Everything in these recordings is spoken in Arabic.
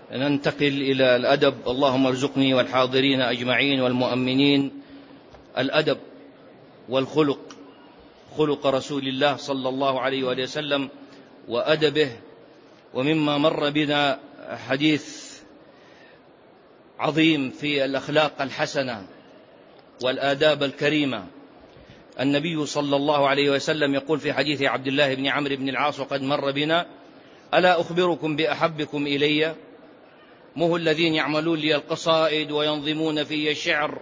ننتقل إلى الأدب. اللهم ارزقني والحاضرين أجمعين والمؤمنين الأدب والخلق، خلق رسول الله صلى الله عليه وآله وسلم وأدبه. ومما مر بنا حديث عظيم في الأخلاق الحسنة والآداب الكريمة. النبي صلى الله عليه وسلم يقول في حديث عبد الله بن عمرو بن العاص وقد مر بنا: ألا أخبركم بأحبكم إلي؟ مه الذين يعملون لي القصائد وينظمون في الشعر.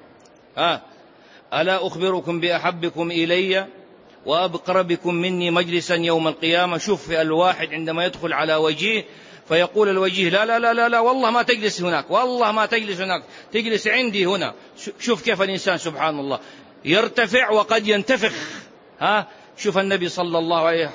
ألا أخبركم بأحبكم إلي وأقربكم مني مجلسا يوم القيامة. شوف الواحد عندما يدخل على وجيه فيقول الوجيه: لا لا لا لا لا، والله ما تجلس هناك، والله ما تجلس هناك، تجلس عندي هنا. شوف كيف الإنسان سبحان الله يرتفع وقد ينتفخ. شوف النبي صلى الله عليه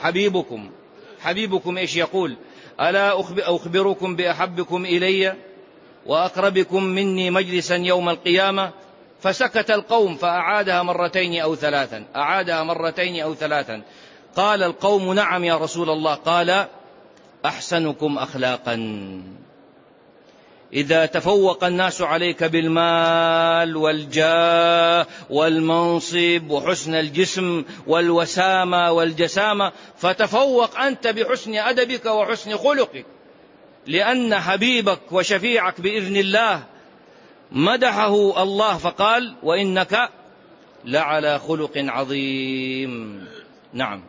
حبيبكم إيش يقول؟ ألا أخبركم بأحبكم إلي وأقربكم مني مجلسا يوم القيامة. فسكت القوم فأعادها مرتين أو ثلاثا. قال القوم: نعم يا رسول الله. قال: أحسنكم أخلاقا. إذا تفوق الناس عليك بالمال والجاه والمنصب وحسن الجسم والوسامة والجسامة، فتفوق أنت بحسن أدبك وحسن خلقك، لأن حبيبك وشفيعك بإذن الله مدحه الله فقال: وإنك لعلى خلق عظيم. نعم.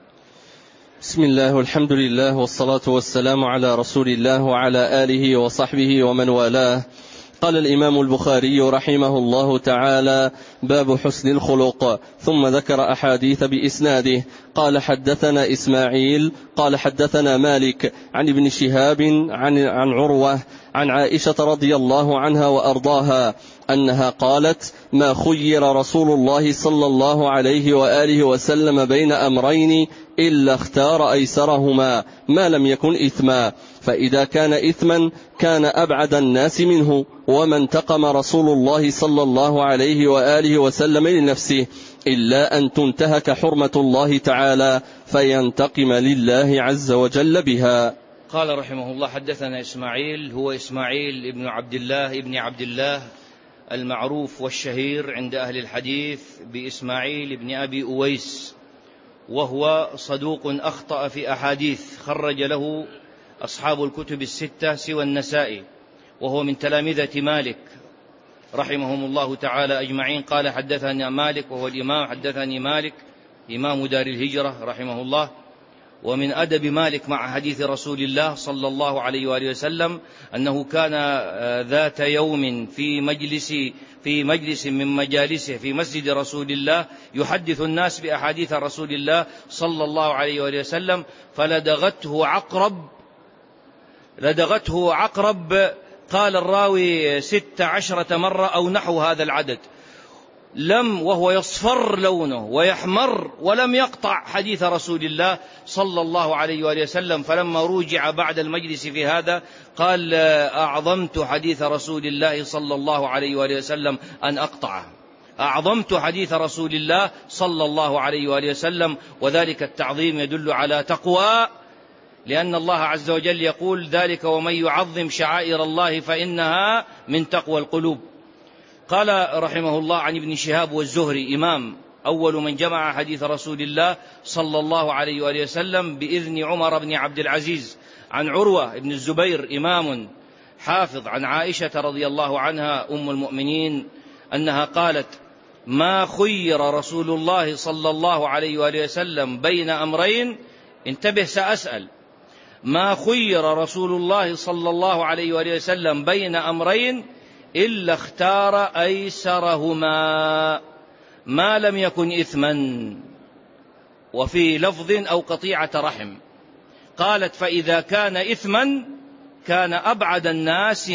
بسم الله والحمد لله والصلاة والسلام على رسول الله وعلى آله وصحبه ومن والاه. قال الإمام البخاري رحمه الله تعالى: باب حسن الخلق، ثم ذكر أحاديث بإسناده. قال: حدثنا إسماعيل قال حدثنا مالك عن ابن شهاب عن عروة عن عائشة رضي الله عنها وأرضاها أنها قالت: ما خير رسول الله صلى الله عليه وآله وسلم بين أمرين إلا اختار أيسرهما ما لم يكن إثما، فإذا كان إثما كان أبعد الناس منه، وما انتقم رسول الله صلى الله عليه وآله وسلم لنفسه إلا أن تنتهك حرمة الله تعالى فينتقم لله عز وجل بها. قال رحمه الله: حدثنا إسماعيل، هو إسماعيل ابن عبد الله المعروف والشهير عند أهل الحديث بإسماعيل ابن أبي أويس، وهو صدوق أخطأ في أحاديث خرج له أصحاب الكتب الستة سوى النسائي، وهو من تلامذة مالك رحمهم الله تعالى أجمعين. قال: حدثنا مالك، وهو الإمام، حدثني مالك إمام دار الهجرة رحمه الله. ومن أدب مالك مع حديث رسول الله صلى الله عليه وآله وسلم أنه كان ذات يوم في مجلس من مجالسه في مسجد رسول الله يحدث الناس بأحاديث رسول الله صلى الله عليه وآله وسلم، فلدغته عقرب قال الراوي 16 مرة أو نحو هذا العدد، وهو يصفر لونه ويحمر ولم يقطع حديث رسول الله صلى الله عليه وآله وسلم. فلما رجع بعد المجلس في هذا قال: أعظمت حديث رسول الله صلى الله عليه وآله وسلم أن أقطعه، أعظمت حديث رسول الله صلى الله عليه وآله وسلم. وذلك التعظيم يدل على تقوى، لأن الله عز وجل يقول: ذلك ومن يعظم شعائر الله فإنها من تقوى القلوب. قال رحمه الله: عن ابن شهاب والزهري إمام، أول من جمع حديث رسول الله صلى الله عليه وآله وسلم بإذن عمر بن عبد العزيز. عن عروة بن الزبير إمام حافظ. عن عائشة رضي الله عنها أم المؤمنين أنها قالت: ما خير رسول الله صلى الله عليه وآله وسلم بين أمرين، انتبه سأسأل، ما خير رسول الله صلى الله عليه وآله وسلم بين أمرين إلا اختار أيسرهما ما لم يكن إثما، وفي لفظ أو قطيعة رحم. قالت: فإذا كان إثما كان أبعد الناس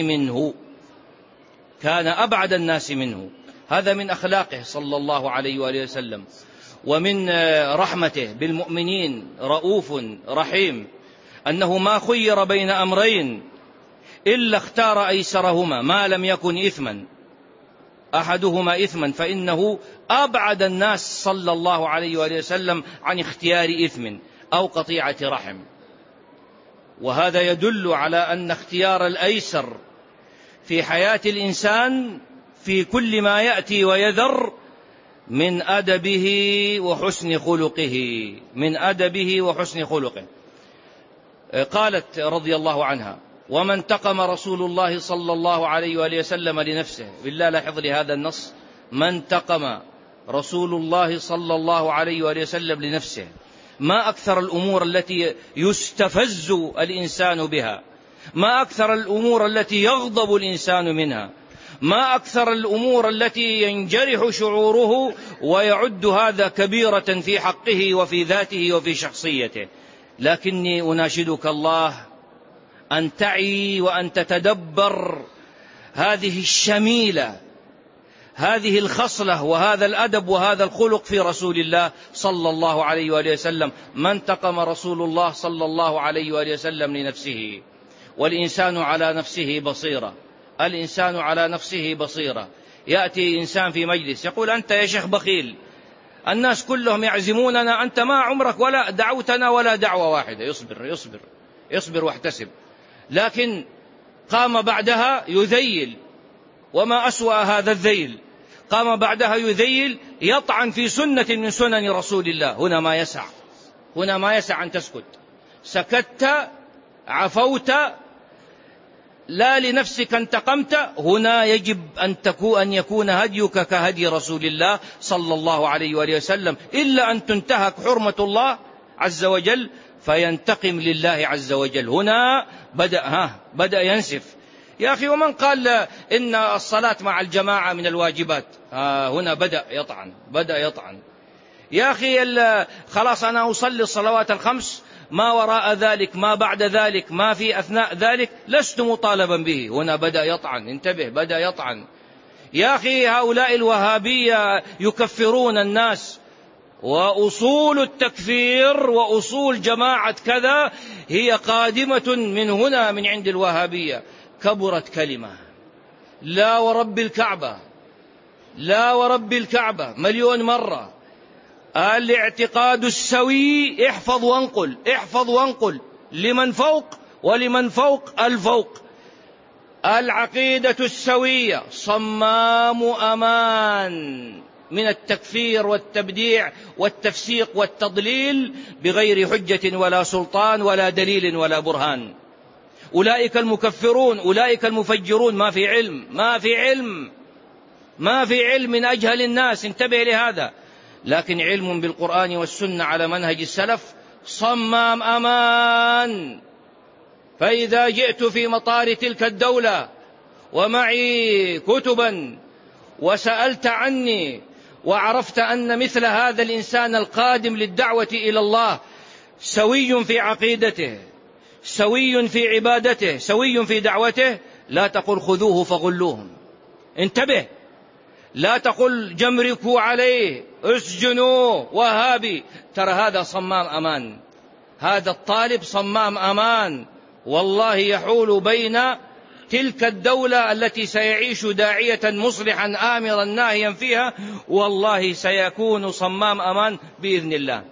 منه. هذا من أخلاقه صلى الله عليه وآله وسلم، ومن رحمته بالمؤمنين رؤوف رحيم، أنه ما خير بين أمرين إلا اختار أيسرهما ما لم يكن إثما، أحدهما إثما، فإنه أبعد الناس صلى الله عليه وآله وسلم عن اختيار إثم أو قطيعة رحم. وهذا يدل على أن اختيار الأيسر في حياة الإنسان في كل ما يأتي ويذر من أدبه وحسن خلقه، من أدبه وحسن خلقه. قالت رضي الله عنها: وما انتقم رسول الله صلى الله عليه وآله وسلم لنفسه. بالله لاحظ لي هذا النص: ما انتقم رسول الله صلى الله عليه وآله وسلم لنفسه. ما أكثر الأمور التي يستفز الإنسان بها، ما أكثر الأمور التي يغضب الإنسان منها، ما أكثر الأمور التي ينجرح شعوره ويعد هذا كبيرة في حقه وفي ذاته وفي شخصيته. لكني أناشدك الله أن تعي وأن تتدبر هذه الشميلة، هذه الخصلة وهذا الأدب وهذا الخلق في رسول الله صلى الله عليه وآله وسلم. ما انتقم رسول الله صلى الله عليه وآله وسلم لنفسه. والإنسان على نفسه بصيرة، الإنسان على نفسه بصيرة. يأتي إنسان في مجلس يقول: أنت يا شيخ بخيل، الناس كلهم يعزموننا، أنت ما عمرك ولا دعوتنا ولا دعوة واحدة. يصبر يصبر يصبر واحتسب. لكن قام بعدها يذيل، وما أسوأ هذا الذيل، قام بعدها يذيل يطعن في سنة من سنن رسول الله. هنا ما يسع، هنا ما يسع أن تسكت. سكت، عفوت، لا لنفسك انتقمت. هنا يجب أن يكون هديك كهدي رسول الله صلى الله عليه وآله وسلم، إلا أن تنتهك حرمة الله عز وجل فينتقم لله عز وجل. هنا بدأ ينسف. يا أخي، ومن قال إن الصلاة مع الجماعة من الواجبات؟ هنا بدأ يطعن. يا أخي، خلاص أنا أصلي الصلوات الخمس، ما وراء ذلك، ما بعد ذلك، ما في أثناء ذلك لست مطالبا به. هنا بدأ يطعن. انتبه، بدأ يطعن. يا أخي، هؤلاء الوهابية يكفرون الناس، وأصول التكفير وأصول جماعة كذا هي قادمة من هنا، من عند الوهابية. كبرت كلمة، لا ورب الكعبة، لا ورب الكعبة، مليون مرة. الاعتقاد السوي، احفظ وانقل، احفظ وانقل، لمن فوق ولمن فوق الفوق. العقيدة السوية صمام أمان من التكفير والتبديع والتفسيق والتضليل بغير حجة ولا سلطان ولا دليل ولا برهان. أولئك المكفرون، أولئك المفجرون ما في علم، ما في علم، ما في علم من أجهل الناس. انتبه لهذا. لكن علم بالقرآن والسنة على منهج السلف صمام أمان. فإذا جئت في مطار تلك الدولة ومعي كتبا وسألت عني وعرفت أن مثل هذا الإنسان القادم للدعوة إلى الله سوي في عقيدته، سوي في عبادته، سوي في دعوته، لا تقل خذوه فغلوهم. انتبه، لا تقل جمركوا عليه، اسجنوا، وهابي. ترى هذا صمام أمان، هذا الطالب صمام أمان. والله يحول بين تلك الدولة التي سيعيش داعية مصلحا آمرا ناهيا فيها، والله سيكون صمام أمان بإذن الله.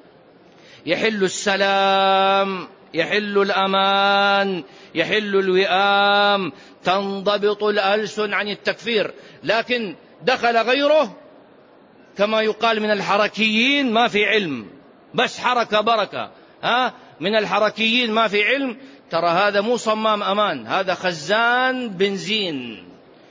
يحل السلام، يحل الأمان، يحل الوئام، تنضبط الألسن عن التكفير. لكن دخل غيره كما يقال من الحركيين ما في علم، بس حركة بركة، من الحركيين ما في علم. ترى هذا مو صمام أمان، هذا خزان بنزين.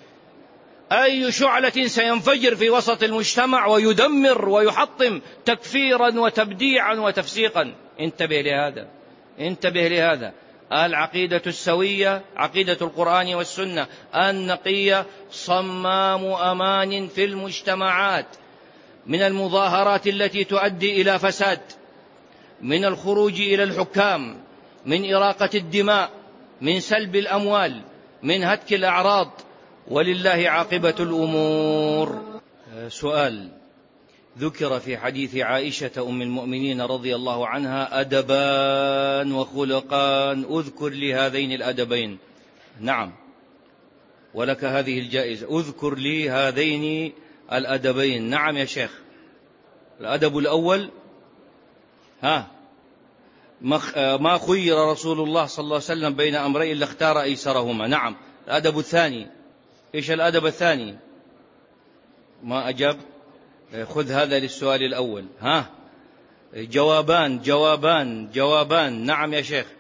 أي شعلة سينفجر في وسط المجتمع ويدمر ويحطم تكفيرا وتبديعا وتفسيقا. انتبه لهذا، انتبه لهذا. العقيدة السوية، عقيدة القرآن والسنة النقية، صمام أمان في المجتمعات، من المظاهرات التي تؤدي إلى فساد، من الخروج إلى الحكام، من إراقة الدماء، من سلب الأموال، من هتك الأعراض، ولله عاقبة الأمور. سؤال: ذكر في حديث عائشة أم المؤمنين رضي الله عنها أدبان وخلقان، أذكر لي هذين الأدبين. نعم، ولك هذه الجائزة، أذكر لي هذين الأدبين. نعم يا شيخ. الأدب الأول ما خير رسول الله صلى الله عليه وسلم بين أمرين لاختار أيسرهما. نعم. الأدب الثاني، إيش الأدب الثاني؟ ما أجاب. خذ هذا للسؤال الأول. جوابان. نعم يا شيخ.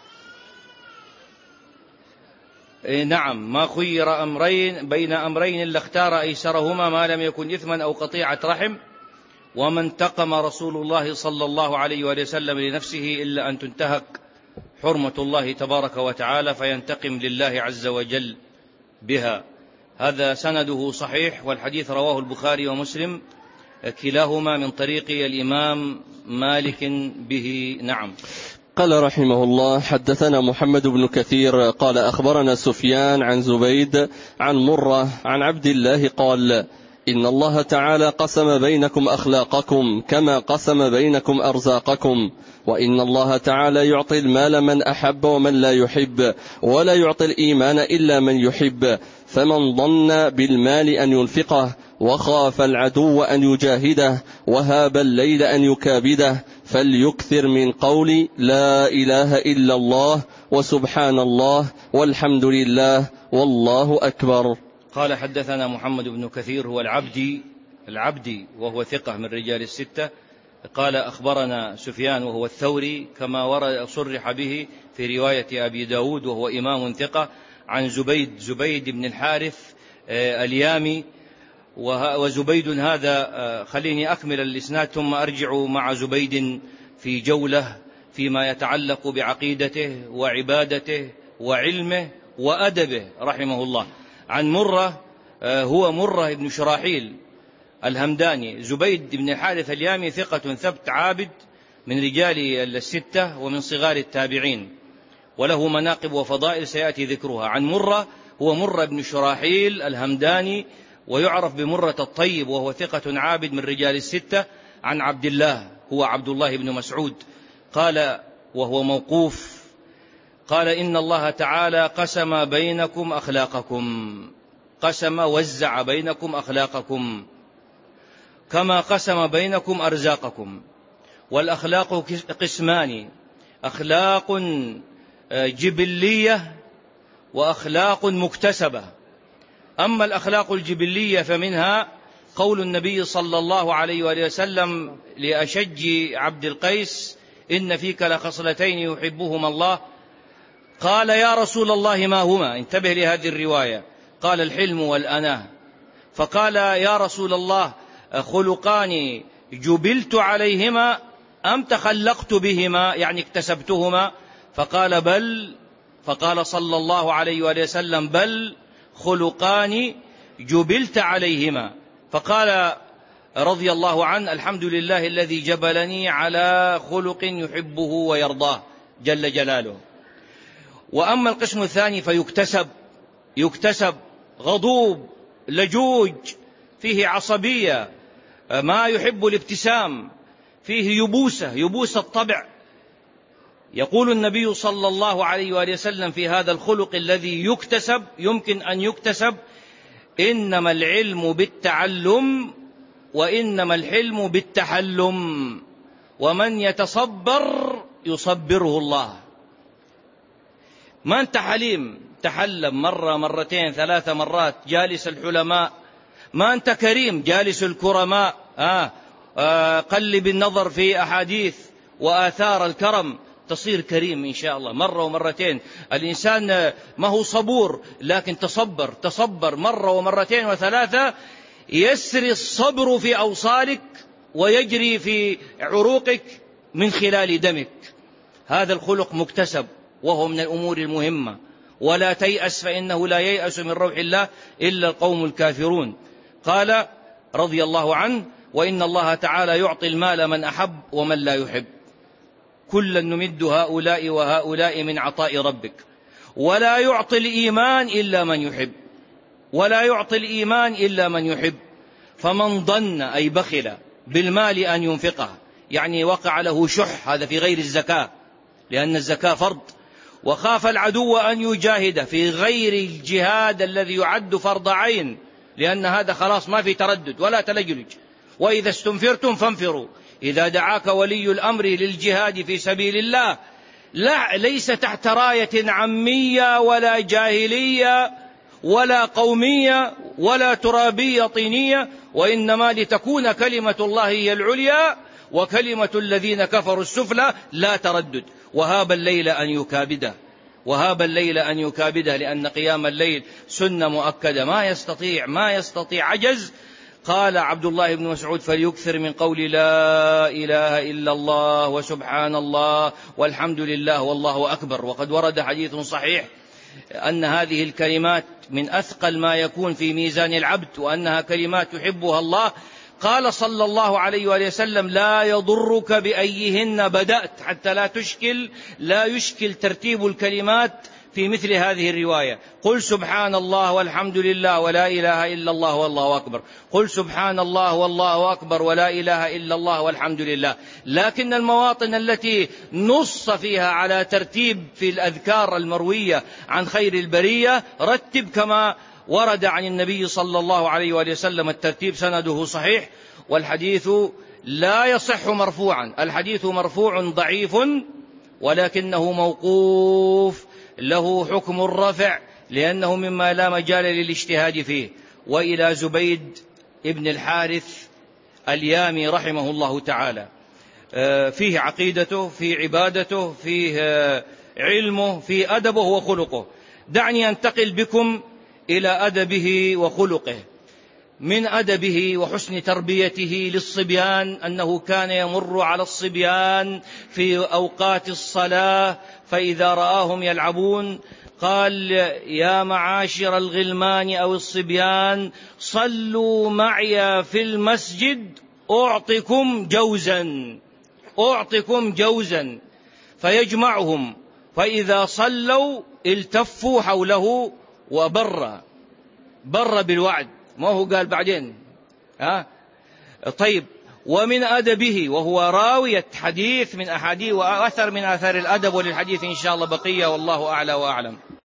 نعم. ما خير بين أمرين لاختار أيسرهما ما لم يكن إثما أو قطيعة رحم. وما انتقم رسول الله صلى الله عليه وسلم لنفسه إلا أن تنتهك حرمة الله تبارك وتعالى فينتقم لله عز وجل بها. هذا سنده صحيح، والحديث رواه البخاري ومسلم كلاهما من طريق الإمام مالك به. نعم. قال رحمه الله: حدثنا محمد بن كثير قال أخبرنا سفيان عن زبيد عن مرة عن عبد الله قال: إن الله تعالى قسم بينكم أخلاقكم كما قسم بينكم أرزاقكم، وإن الله تعالى يعطي المال من أحب ومن لا يحب، ولا يعطي الإيمان إلا من يحب. فمن ظن بالمال أن ينفقه وخاف العدو أن يجاهده وهاب الليل أن يكابده فليكثر من قول لا إله إلا الله وسبحان الله والحمد لله والله أكبر. قال: حدثنا محمد بن كثير هو العبدي وهو ثقة من رجال الستة. قال: أخبرنا سفيان وهو الثوري كما صرح به في رواية أبي داود وهو إمام ثقة، عن زبيد بن الحارث اليامي. وزبيد هذا خليني أكمل الإسناد ثم أرجع مع زبيد في جولة فيما يتعلق بعقيدته وعبادته وعلمه وأدبه رحمه الله. عن مرة، هو مرة بن شراحيل الهمداني. زبيد بن الحارث اليامي ثقة ثبت عابد من رجال الستة ومن صغار التابعين، وله مناقب وفضائل سيأتي ذكرها. عن مرة، هو مرة بن شراحيل الهمداني ويعرف بمرة الطيب، وهو ثقة عابد من رجال الستة. عن عبد الله، هو عبد الله بن مسعود، قال وهو موقوف، قال: إن الله تعالى قسم بينكم أخلاقكم، قسم وزع بينكم أخلاقكم كما قسم بينكم أرزاقكم. والأخلاق قسمان: أخلاق جبلية وأخلاق مكتسبة. أما الأخلاق الجبلية فمنها قول النبي صلى الله عليه وآله وسلم لأشج عبد القيس: إن فيك لخصلتين يحبهما الله. قال: يا رسول الله ما هما؟ انتبه لهذه الرواية. قال: الحلم والأناه. فقال: يا رسول الله خلقان جبلت عليهما أم تخلقت بهما، يعني اكتسبتهما؟ فقال: بل. فقال صلى الله عليه وآله وسلم: بل خلقان جبلت عليهما. فقال رضي الله عنه: الحمد لله الذي جبلني على خلق يحبه ويرضاه جل جلاله. وأما القسم الثاني فيكتسب غضوب لجوج، فيه عصبية، ما يحب الابتسام، فيه يبوسة الطبع. يقول النبي صلى الله عليه وآله وسلم في هذا الخلق الذي يمكن أن يكتسب: إنما العلم بالتعلم وإنما الحلم بالتحلم، ومن يتصبر يصبره الله. ما أنت حليم تحلم مرة مرتين 3 مرات جالس الحلماء، ما أنت كريم جالس الكرماء. قلب النظر في أحاديث وآثار الكرم تصير كريم إن شاء الله مرة ومرتين. الإنسان ما هو صبور، لكن تصبر مرة ومرتين و3، يسري الصبر في أوصالك ويجري في عروقك من خلال دمك. هذا الخلق مكتسب وهو من الأمور المهمة. ولا تيأس فإنه لا ييأس من روح الله إلا القوم الكافرون. قال رضي الله عنه: وإن الله تعالى يعطي المال من أحب ومن لا يحب، كلا نمد هؤلاء وهؤلاء من عطاء ربك، ولا يعطي الإيمان إلا من يحب. فمن ظن أي بخل بالمال أن ينفقه، يعني وقع له شح، هذا في غير الزكاة لأن الزكاة فرض، وخاف العدو أن يجاهد في غير الجهاد الذي يعد فرض عين، لأن هذا خلاص ما في تردد ولا تلجلج. وإذا استنفرتم فانفروا، إذا دعاك ولي الأمر للجهاد في سبيل الله لا ليس تحت راية عامية ولا جاهلية ولا قومية ولا ترابية طينية، وإنما لتكون كلمة الله هي العليا وكلمة الذين كفروا السفلى، لا تردد. وهاب الليل أن يكابده، وهاب الليل أن يكابده، لأن قيام الليل سنة مؤكدة، ما يستطيع عجز. قال عبد الله بن مسعود: فليكثر من قول لا إله إلا الله وسبحان الله والحمد لله والله أكبر. وقد ورد حديث صحيح أن هذه الكلمات من أثقل ما يكون في ميزان العبد، وأنها كلمات يحبها الله. قال صلى الله عليه وآله وسلم: لا يضرك بأيهن بدأت، حتى لا يشكل ترتيب الكلمات في مثل هذه الرواية. قل سبحان الله والحمد لله ولا إله إلا الله والله أكبر، قل سبحان الله والله أكبر ولا إله إلا الله والحمد لله. لكن المواطن التي نص فيها على ترتيب في الأذكار المروية عن خير البرية رتب كما ورد عن النبي صلى الله عليه وآله وسلم. الترتيب سنده صحيح، والحديث لا يصح مرفوعا، الحديث مرفوع ضعيف ولكنه موقوف له حكم الرفع، لأنه مما لا مجال للاجتهاد فيه. وإلى زبيد ابن الحارث اليامي رحمه الله تعالى، فيه عقيدته، فيه عبادته، فيه علمه، فيه أدبه وخلقه. دعني أنتقل بكم إلى أدبه وخلقه. من أدبه وحسن تربيته للصبيان أنه كان يمر على الصبيان في أوقات الصلاة، فإذا رآهم يلعبون قال: يا معاشر الغلمان أو الصبيان صلوا معي في المسجد أعطكم جوزا، فيجمعهم، فإذا صلوا التفوا حوله وبر بالوعد، ما هو قال بعدين طيب. ومن أدبه، وهو راوية حديث من أحاديث وأثر من آثار الأدب، وللحديث إن شاء الله بقية، والله أعلى وأعلم.